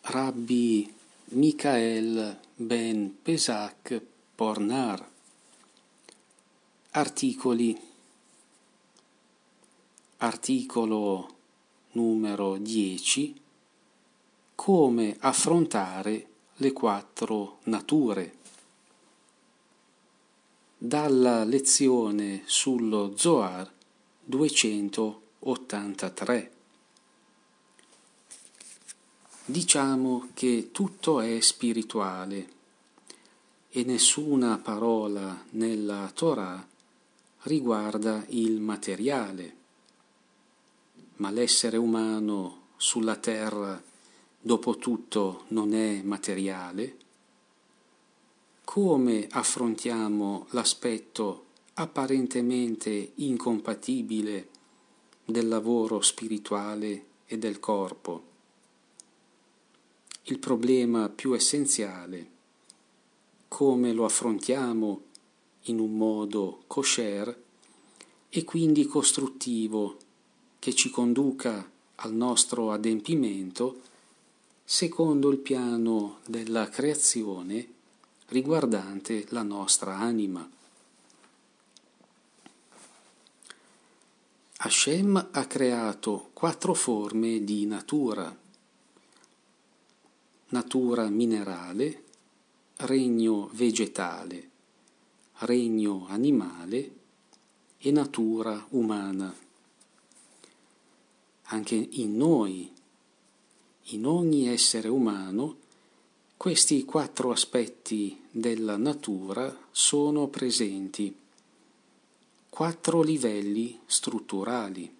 Rabbi Michael ben Pesach Pornar. Articolo numero 10. Come affrontare le quattro nature. Dalla lezione sullo Zohar 283. Diciamo che tutto è spirituale e nessuna parola nella Torah riguarda il materiale, ma l'essere umano sulla terra dopo tutto non è materiale. Come affrontiamo l'aspetto apparentemente incompatibile del lavoro spirituale e del corpo? Il problema più essenziale: come lo affrontiamo in un modo kosher e quindi costruttivo che ci conduca al nostro adempimento secondo il piano della creazione riguardante la nostra anima. Hashem ha creato 4 forme di natura: natura minerale, regno vegetale, regno animale e natura umana. Anche in noi, in ogni essere umano, questi 4 aspetti della natura sono presenti, 4 livelli strutturali.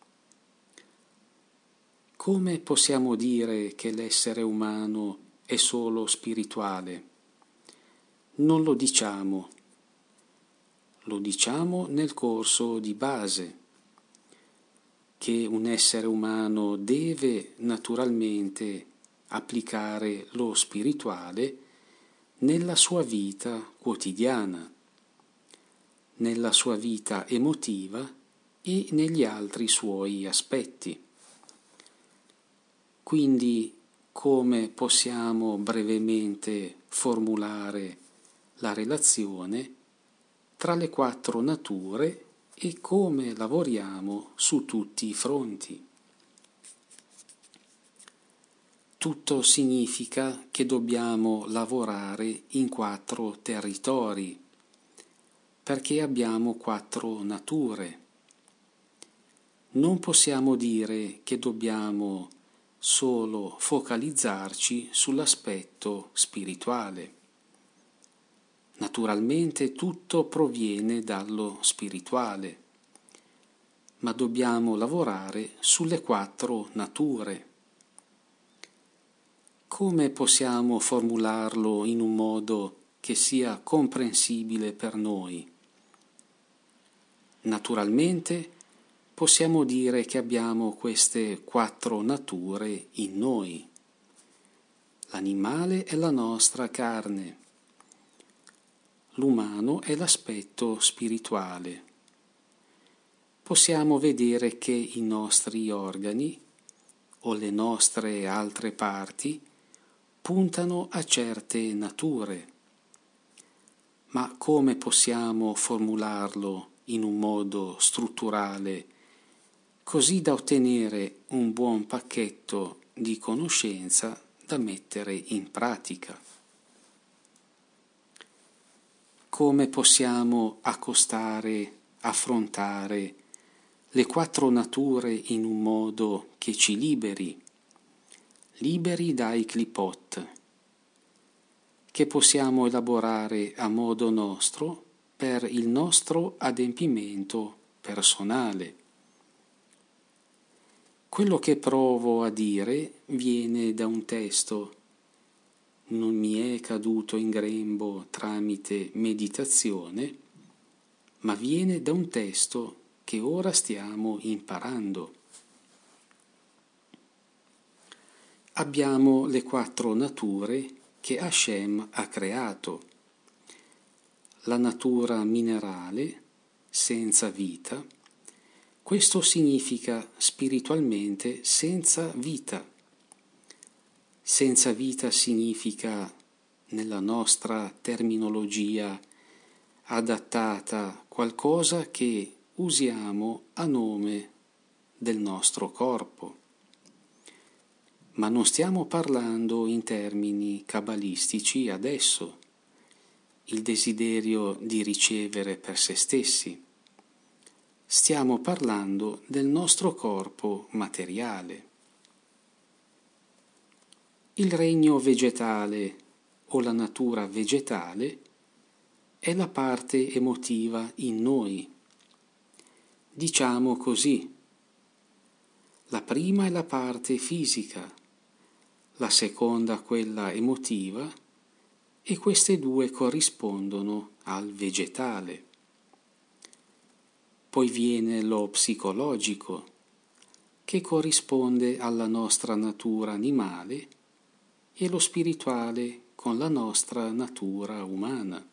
Come possiamo dire che l'essere umano è solo spirituale? Non lo diciamo. Lo diciamo nel corso di base, che un essere umano deve naturalmente applicare lo spirituale nella sua vita quotidiana, nella sua vita emotiva e negli altri suoi aspetti. Quindi, come possiamo brevemente formulare la relazione tra le 4 nature e come lavoriamo su tutti i fronti? Tutto significa che dobbiamo lavorare in 4 territori, perché abbiamo 4 nature. Non possiamo dire che dobbiamo solo focalizzarci sull'aspetto spirituale. Naturalmente tutto proviene dallo spirituale, ma dobbiamo lavorare sulle 4 nature. Come possiamo formularlo in un modo che sia comprensibile per noi? Naturalmente possiamo dire che abbiamo queste 4 nature in noi. L'animale è la nostra carne. L'umano è l'aspetto spirituale. Possiamo vedere che i nostri organi o le nostre altre parti puntano a certe nature. Ma come possiamo formularlo in un modo strutturale così da ottenere un buon pacchetto di conoscenza da mettere in pratica? Come possiamo affrontare le 4 nature in un modo che ci liberi dai clipot, che possiamo elaborare a modo nostro per il nostro adempimento personale? Quello che provo a dire viene da un testo. Non mi è caduto in grembo tramite meditazione, ma viene da un testo che ora stiamo imparando. Abbiamo le 4 nature che Hashem ha creato. La natura minerale, senza vita. Questo significa spiritualmente senza vita. Senza vita significa, nella nostra terminologia adattata, qualcosa che usiamo a nome del nostro corpo. Ma non stiamo parlando in termini cabalistici adesso, il desiderio di ricevere per se stessi. Stiamo parlando del nostro corpo materiale. Il regno vegetale o la natura vegetale è la parte emotiva in noi. Diciamo così, la prima è la parte fisica, la seconda quella emotiva, e queste due corrispondono al vegetale. Poi viene lo psicologico, che corrisponde alla nostra natura animale, e lo spirituale con la nostra natura umana.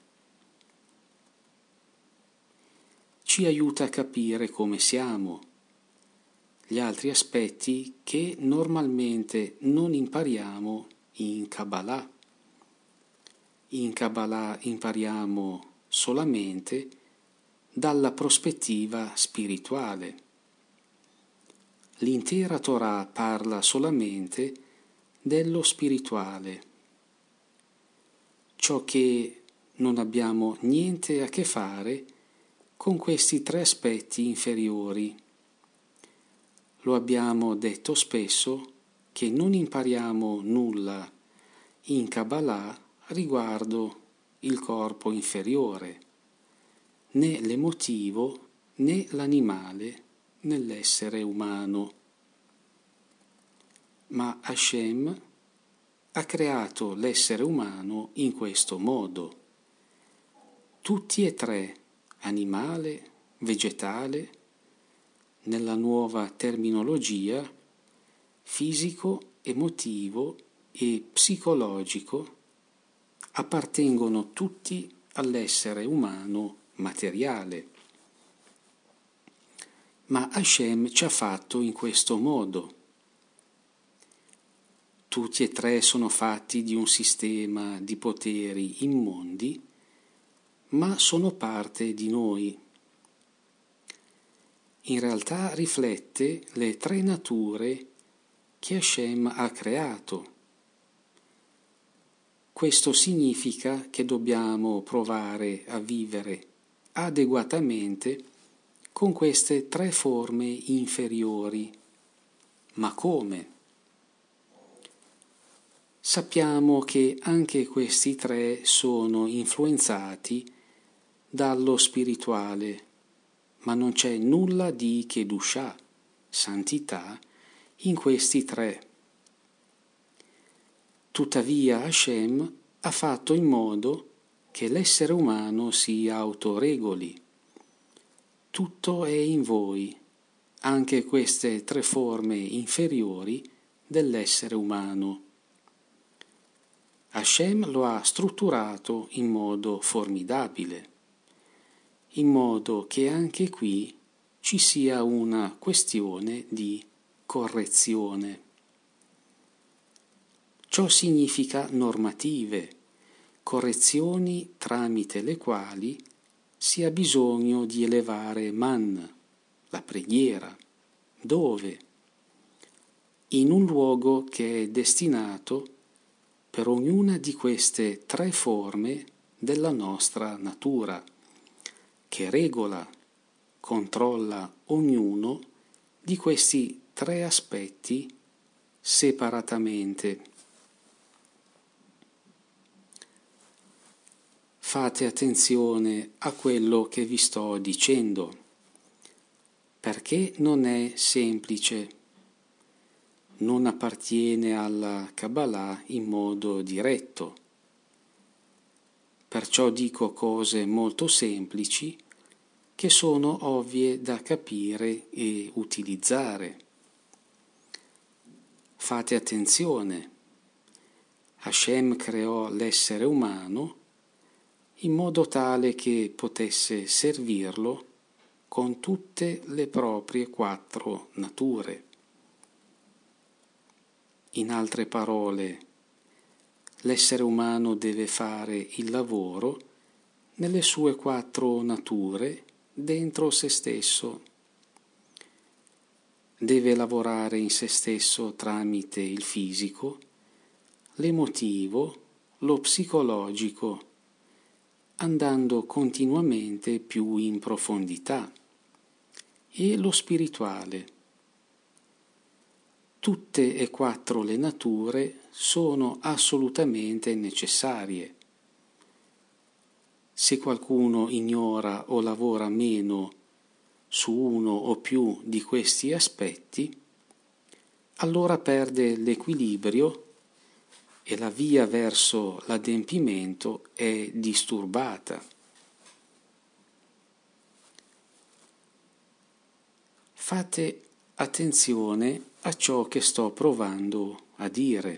Ci aiuta a capire come siamo, gli altri aspetti che normalmente non impariamo in Kabbalah. In Kabbalah impariamo solamente dalla prospettiva spirituale. L'intera Torah parla solamente dello spirituale, ciò che non abbiamo niente a che fare con questi tre aspetti inferiori. Lo abbiamo detto spesso che non impariamo nulla in Kabbalah riguardo il corpo inferiore, né l'emotivo né l'animale nell'essere umano. Ma Hashem ha creato l'essere umano in questo modo. Tutti e tre, animale, vegetale, nella nuova terminologia, fisico, emotivo e psicologico, appartengono tutti all'essere umano materiale. Ma Hashem ci ha fatto in questo modo. Tutti e tre sono fatti di un sistema di poteri immondi, ma sono parte di noi. In realtà riflette le tre nature che Hashem ha creato. Questo significa che dobbiamo provare a vivere adeguatamente con queste tre forme inferiori. Ma come? Sappiamo che anche questi tre sono influenzati dallo spirituale, ma non c'è nulla di Kedushah, santità, in questi tre. Tuttavia Hashem ha fatto in modo che l'essere umano si autoregoli. Tutto è in voi, anche queste tre forme inferiori dell'essere umano. Hashem lo ha strutturato in modo formidabile, in modo che anche qui ci sia una questione di correzione. Ciò significa normative, correzioni tramite le quali si ha bisogno di elevare man, la preghiera. Dove? In un luogo che è destinato per ognuna di queste tre forme della nostra natura, che regola, controlla ognuno di questi tre aspetti separatamente. Fate attenzione a quello che vi sto dicendo, perché non è semplice. Non appartiene alla Kabbalah in modo diretto. Perciò dico cose molto semplici che sono ovvie da capire e utilizzare. Fate attenzione. Hashem creò l'essere umano in modo tale che potesse servirlo con tutte le proprie quattro nature. In altre parole, l'essere umano deve fare il lavoro nelle sue 4 nature dentro se stesso. Deve lavorare in se stesso tramite il fisico, l'emotivo, lo psicologico, andando continuamente più in profondità, e lo spirituale. Tutte e 4 le nature sono assolutamente necessarie. Se qualcuno ignora o lavora meno su uno o più di questi aspetti, allora perde l'equilibrio e la via verso l'adempimento è disturbata. Fate attenzione a ciò che sto provando a dire.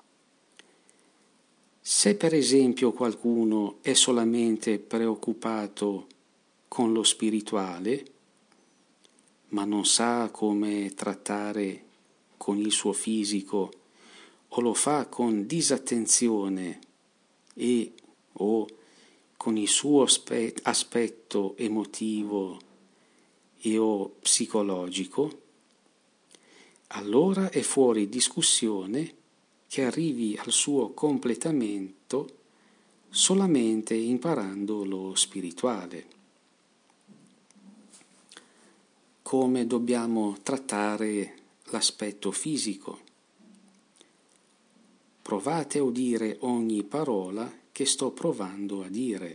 Se per esempio qualcuno è solamente preoccupato con lo spirituale, ma non sa come trattare con il suo fisico, o lo fa con disattenzione o con il suo aspetto emotivo e o psicologico, allora è fuori discussione che arrivi al suo completamento solamente imparando lo spirituale. Come dobbiamo trattare l'aspetto fisico? Provate a udire ogni parola che sto provando a dire.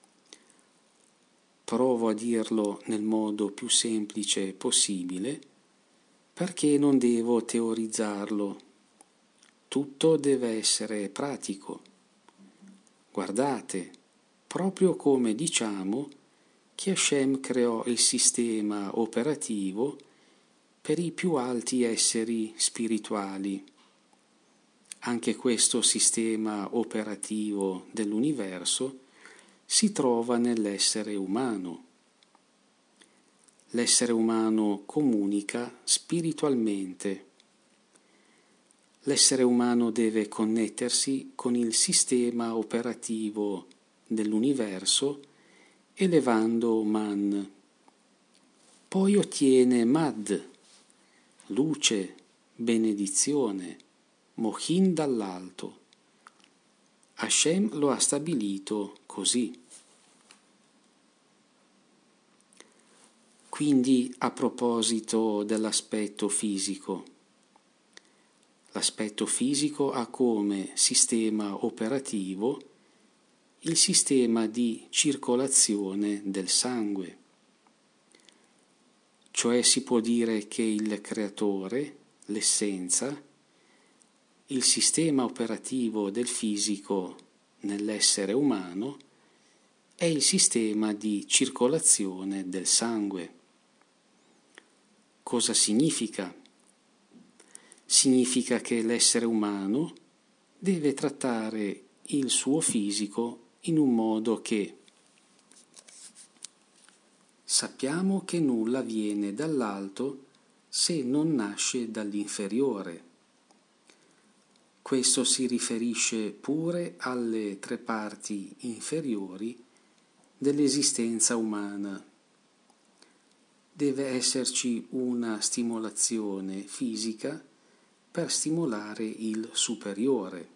Provo a dirlo nel modo più semplice possibile, perché non devo teorizzarlo. Tutto deve essere pratico. Guardate, proprio come diciamo che Hashem creò il sistema operativo per i più alti esseri spirituali. Anche questo sistema operativo dell'universo si trova nell'essere umano. L'essere umano comunica spiritualmente. L'essere umano deve connettersi con il sistema operativo dell'universo elevando Man. Poi ottiene Mad, luce, benedizione, Mochin dall'alto. Hashem lo ha stabilito così. Quindi, a proposito dell'aspetto fisico, l'aspetto fisico ha come sistema operativo il sistema di circolazione del sangue. Cioè si può dire che il creatore, l'essenza, il sistema operativo del fisico nell'essere umano è il sistema di circolazione del sangue. Cosa significa? Significa che l'essere umano deve trattare il suo fisico in un modo che sappiamo che nulla viene dall'alto se non nasce dall'inferiore. Questo si riferisce pure alle 3 parti inferiori dell'esistenza umana. Deve esserci una stimolazione fisica per stimolare il superiore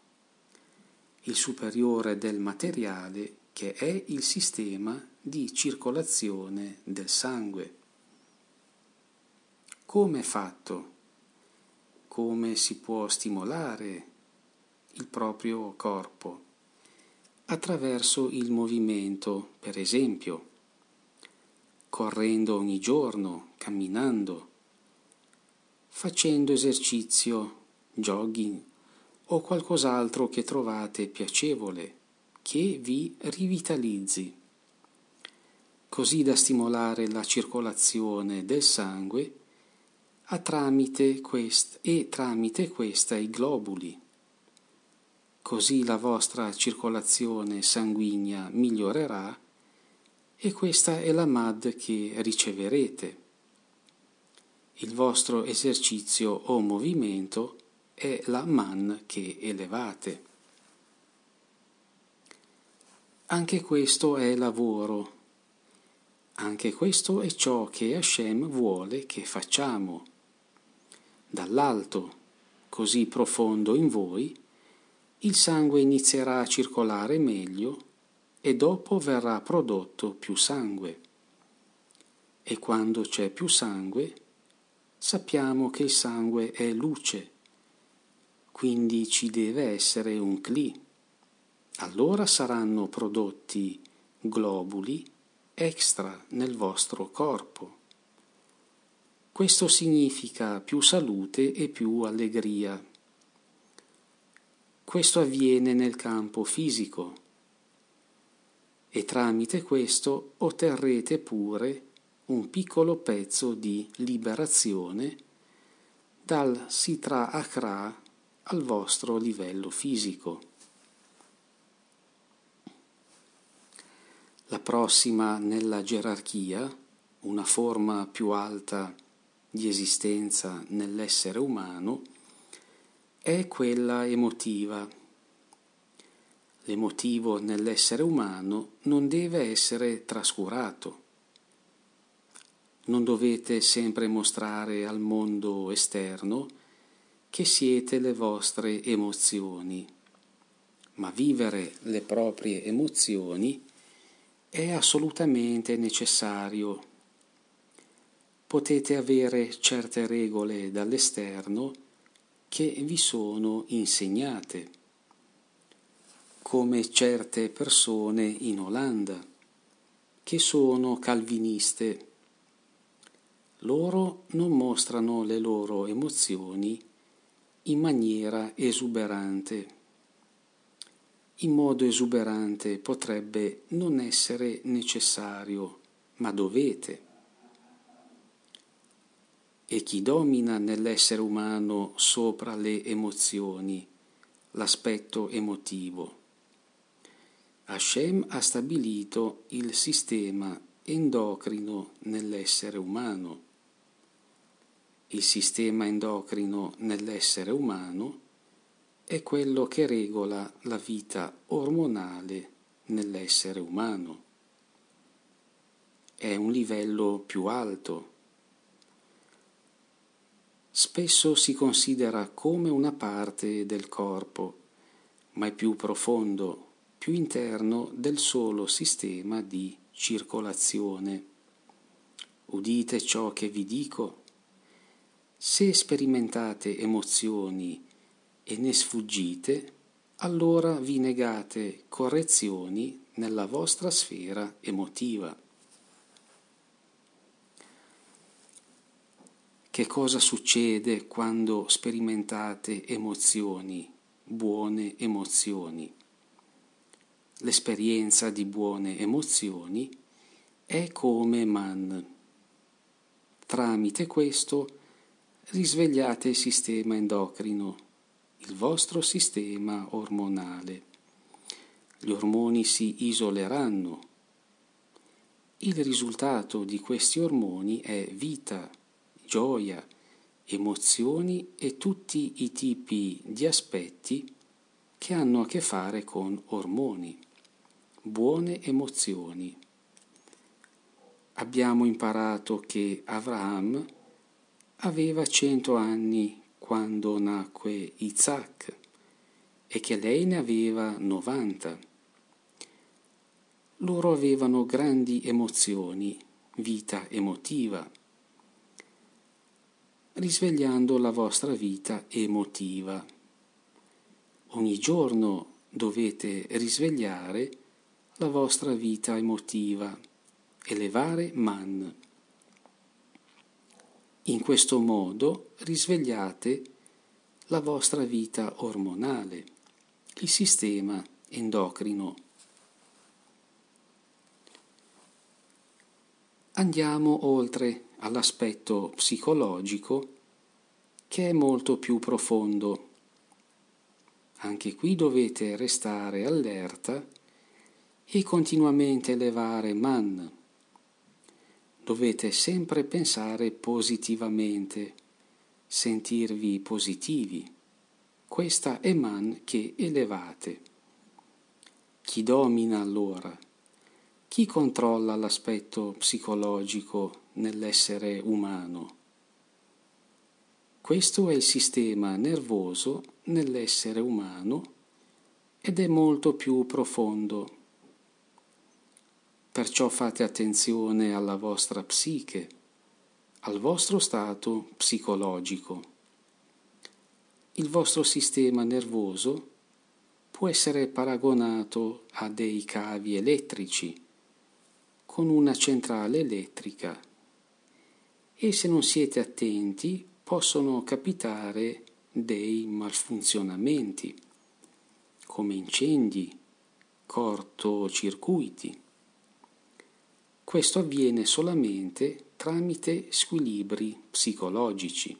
del materiale, che è il sistema di circolazione del sangue. Come è fatto? Come si può stimolare il proprio corpo? Attraverso il movimento, per esempio, correndo ogni giorno, camminando, facendo esercizio, jogging o qualcos'altro che trovate piacevole, che vi rivitalizzi, così da stimolare la circolazione del sangue tramite questa i globuli. Così la vostra circolazione sanguigna migliorerà e questa è la Mad che riceverete. Il vostro esercizio o movimento è la man che elevate. Anche questo è lavoro, anche questo è ciò che Hashem vuole che facciamo. Dall'alto, così profondo in voi, il sangue inizierà a circolare meglio e dopo verrà prodotto più sangue. E quando c'è più sangue, sappiamo che il sangue è luce, quindi ci deve essere un cli. Allora saranno prodotti globuli extra nel vostro corpo. Questo significa più salute e più allegria. Questo avviene nel campo fisico e tramite questo otterrete pure un piccolo pezzo di liberazione dal Sitra Achra al vostro livello fisico. La prossima nella gerarchia, una forma più alta di esistenza nell'essere umano, è quella emotiva. L'emotivo nell'essere umano non deve essere trascurato. Non dovete sempre mostrare al mondo esterno che siete le vostre emozioni, ma vivere le proprie emozioni è assolutamente necessario. Potete avere certe regole dall'esterno che vi sono insegnate, come certe persone in Olanda, che sono calviniste. Loro non mostrano le loro emozioni in maniera esuberante. In modo esuberante potrebbe non essere necessario, ma dovete. E chi domina nell'essere umano sopra le emozioni, l'aspetto emotivo? Hashem ha stabilito il sistema endocrino nell'essere umano. Il sistema endocrino nell'essere umano è quello che regola la vita ormonale nell'essere umano. È un livello più alto. Spesso si considera come una parte del corpo, ma è più profondo, più interno del solo sistema di circolazione. Udite ciò che vi dico. Se sperimentate emozioni e ne sfuggite, allora vi negate correzioni nella vostra sfera emotiva. Che cosa succede quando sperimentate emozioni, buone emozioni? L'esperienza di buone emozioni è come man. Tramite questo risvegliate il sistema endocrino, il vostro sistema ormonale. Gli ormoni si isoleranno. Il risultato di questi ormoni è vita, gioia, emozioni e tutti i tipi di aspetti che hanno a che fare con ormoni, buone emozioni. Abbiamo imparato che Avraham aveva 100 anni quando nacque Isaac e che lei ne aveva 90. Loro avevano grandi emozioni, vita emotiva, risvegliando la vostra vita emotiva. Ogni giorno dovete risvegliare la vostra vita emotiva, elevare man. In questo modo risvegliate la vostra vita ormonale, il sistema endocrino. Andiamo oltre all'aspetto psicologico, che è molto più profondo. Anche qui dovete restare allerta e continuamente elevare man. Dovete sempre pensare positivamente, sentirvi positivi. questa è man che elevate. Chi domina allora? Chi controlla l'aspetto psicologico nell'essere umano? Questo è il sistema nervoso nell'essere umano ed è molto più profondo. Perciò fate attenzione alla vostra psiche, al vostro stato psicologico. Il vostro sistema nervoso può essere paragonato a dei cavi elettrici con una centrale elettrica e se non siete attenti possono capitare dei malfunzionamenti come incendi, cortocircuiti. Questo avviene solamente tramite squilibri psicologici.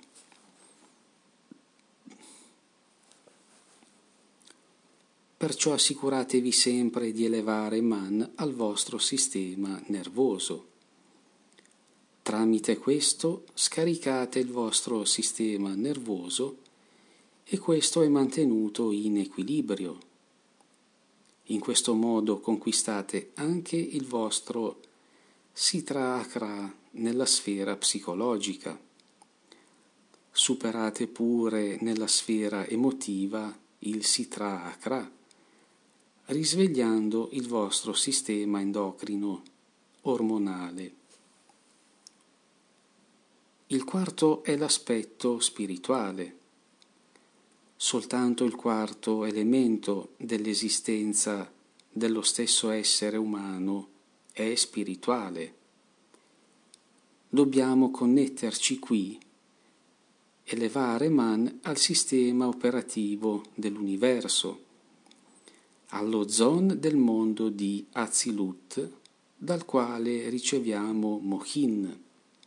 Perciò assicuratevi sempre di elevare man al vostro sistema nervoso. Tramite questo scaricate il vostro sistema nervoso e questo è mantenuto in equilibrio. In questo modo conquistate anche il vostro Sitra Achra nella sfera psicologica. Superate pure nella sfera emotiva il Sitra Achra, risvegliando il vostro sistema endocrino ormonale. Il quarto è l'aspetto spirituale. Soltanto il quarto elemento dell'esistenza dello stesso essere umano è spirituale. Dobbiamo connetterci qui, elevare man al sistema operativo dell'universo, allo zon del mondo di Atzilut, dal quale riceviamo Mohin.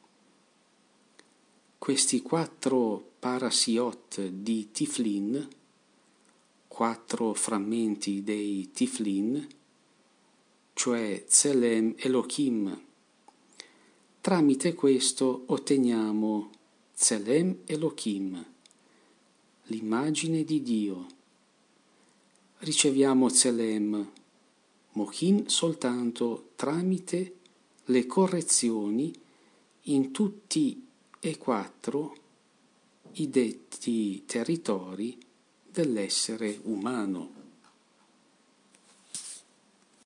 Questi 4 parasiot di Tiflin, 4 frammenti dei Tiflin, cioè Tselem Elohim. Tramite questo otteniamo Tselem Elohim, l'immagine di Dio. Riceviamo Tselem Mohin soltanto tramite le correzioni in tutti e 4 i detti territori dell'essere umano.